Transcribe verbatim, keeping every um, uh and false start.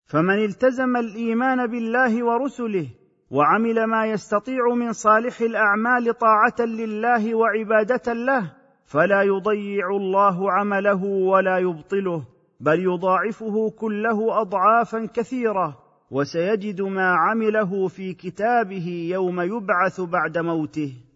فمن التزم الايمان بالله ورسله وعمل ما يستطيع من صالح الاعمال طاعه لله وعباده له فلا يضيع الله عمله ولا يبطله، بل يضاعفه كله اضعافا كثيره، وسيجد ما عمله في كتابه يوم يبعث بعد موته.